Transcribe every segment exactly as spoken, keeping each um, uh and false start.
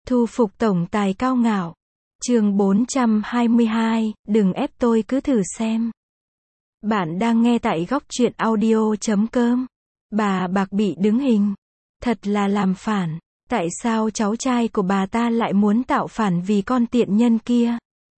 Thu phục tổng tài cao ngạo. Chương bốn trăm hai mươi hai, đừng ép tôi, cứ thử xem. Bạn đang nghe tại góc truyện audio chấm com. Bà Bạc bị đứng hình. Thật là làm phản. Tại sao cháu trai của bà ta lại muốn tạo phản vì con tiện nhân kia?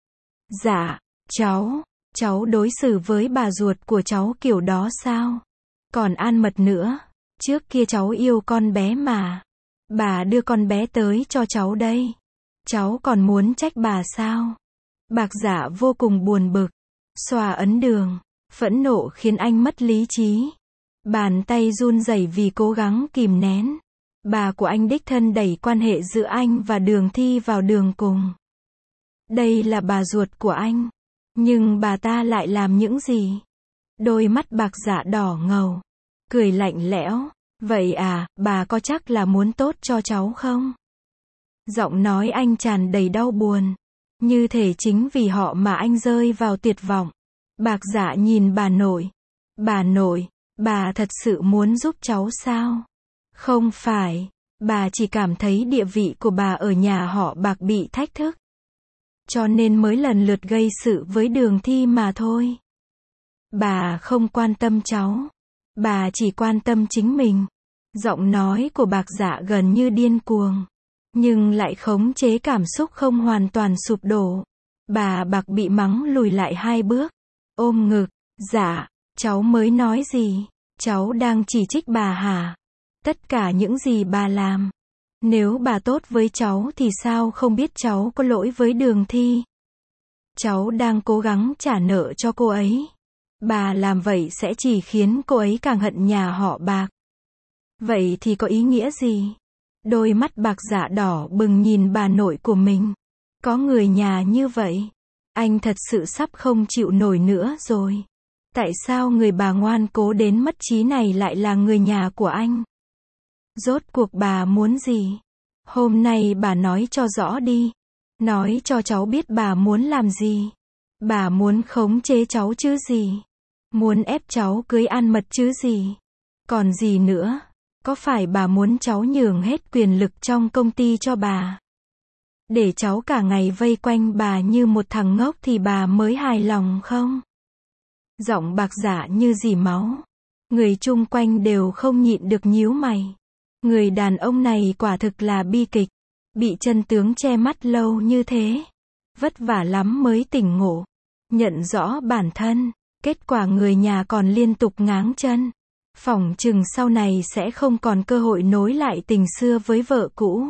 Dạ, cháu, cháu đối xử với bà ruột của cháu kiểu đó sao? Còn An Mật nữa, trước kia cháu yêu con bé mà. Bà đưa con bé tới cho cháu đây. Cháu còn muốn trách bà sao? Bạc Dạ vô cùng buồn bực. Xòa ấn đường. Phẫn nộ khiến anh mất lý trí. Bàn tay run rẩy vì cố gắng kìm nén. Bà của anh đích thân đẩy quan hệ giữa anh và Đường Thi vào đường cùng. Đây là bà ruột của anh. Nhưng bà ta lại làm những gì? Đôi mắt Bạc Dạ đỏ ngầu. Cười lạnh lẽo. Vậy à, bà có chắc là muốn tốt cho cháu không? Giọng nói anh tràn đầy đau buồn. Như thể chính vì họ mà anh rơi vào tuyệt vọng. Bạc Dạ nhìn bà nội. Bà nội, bà thật sự muốn giúp cháu sao? Không phải, bà chỉ cảm thấy địa vị của bà ở nhà họ Bạc bị thách thức. Cho nên mới lần lượt gây sự với Đường Thi mà thôi. Bà không quan tâm cháu. Bà chỉ quan tâm chính mình. Giọng nói của Bạc Dạ gần như điên cuồng. Nhưng lại khống chế cảm xúc không hoàn toàn sụp đổ. Bà Bạc bị mắng lùi lại hai bước. Ôm ngực. Dạ, cháu mới nói gì? Cháu đang chỉ trích bà hả? Tất cả những gì bà làm. Nếu bà tốt với cháu thì sao không biết cháu có lỗi với Đường Thi? Cháu đang cố gắng trả nợ cho cô ấy. Bà làm vậy sẽ chỉ khiến cô ấy càng hận nhà họ Bạc. Vậy thì có ý nghĩa gì? Đôi mắt Bạc Dạ đỏ bừng nhìn bà nội của mình. Có người nhà như vậy. Anh thật sự sắp không chịu nổi nữa rồi. Tại sao người bà ngoan cố đến mất trí này lại là người nhà của anh? Rốt cuộc bà muốn gì? Hôm nay bà nói cho rõ đi. Nói cho cháu biết bà muốn làm gì. Bà muốn khống chế cháu chứ gì? Muốn ép cháu cưới An Mật chứ gì? Còn gì nữa? Có phải bà muốn cháu nhường hết quyền lực trong công ty cho bà? Để cháu cả ngày vây quanh bà như một thằng ngốc thì bà mới hài lòng không? Giọng Bạc Dạ như dì máu. Người chung quanh đều không nhịn được nhíu mày. Người đàn ông này quả thực là bi kịch. Bị chân tướng che mắt lâu như thế. Vất vả lắm mới tỉnh ngộ. Nhận rõ bản thân. Kết quả người nhà còn liên tục ngáng chân. Phỏng chừng sau này sẽ không còn cơ hội nối lại tình xưa với vợ cũ.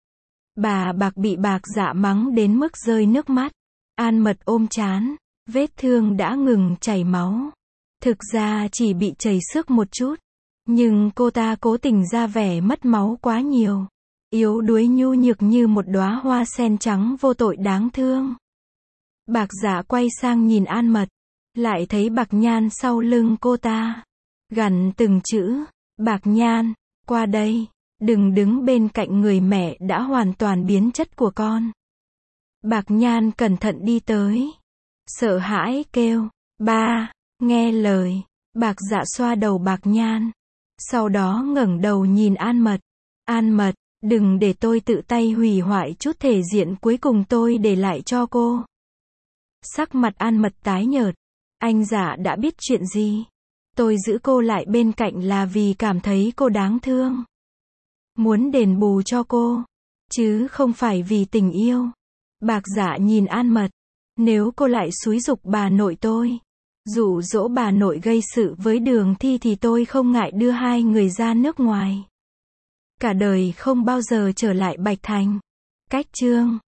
Bà Bạc bị Bạc Dạ mắng đến mức rơi nước mắt. An Mật ôm trán. Vết thương đã ngừng chảy máu. Thực ra chỉ bị chảy xước một chút. Nhưng cô ta cố tình ra vẻ mất máu quá nhiều. Yếu đuối nhu nhược như một đóa hoa sen trắng vô tội đáng thương. Bạc Dạ quay sang nhìn An Mật. Lại thấy Bạc Nhan sau lưng cô ta. Gằn từng chữ. Bạc Nhan, qua đây. Đừng đứng bên cạnh người mẹ đã hoàn toàn biến chất của con. Bạc Nhan cẩn thận đi tới. Sợ hãi kêu. Ba, nghe lời. Bạc Dạ xoa đầu Bạc Nhan. Sau đó ngẩng đầu nhìn An Mật. An Mật, đừng để tôi tự tay hủy hoại chút thể diện cuối cùng tôi để lại cho cô. Sắc mặt An Mật tái nhợt. Anh Dạ đã biết chuyện gì? Tôi giữ cô lại bên cạnh là vì cảm thấy cô đáng thương. Muốn đền bù cho cô. Chứ không phải vì tình yêu. Bạc Dạ nhìn An Mật. Nếu cô lại xúi giục bà nội tôi. Dụ dỗ bà nội gây sự với Đường Thi thì tôi không ngại đưa hai người ra nước ngoài. Cả đời không bao giờ trở lại Bạch Thành. Cách chương.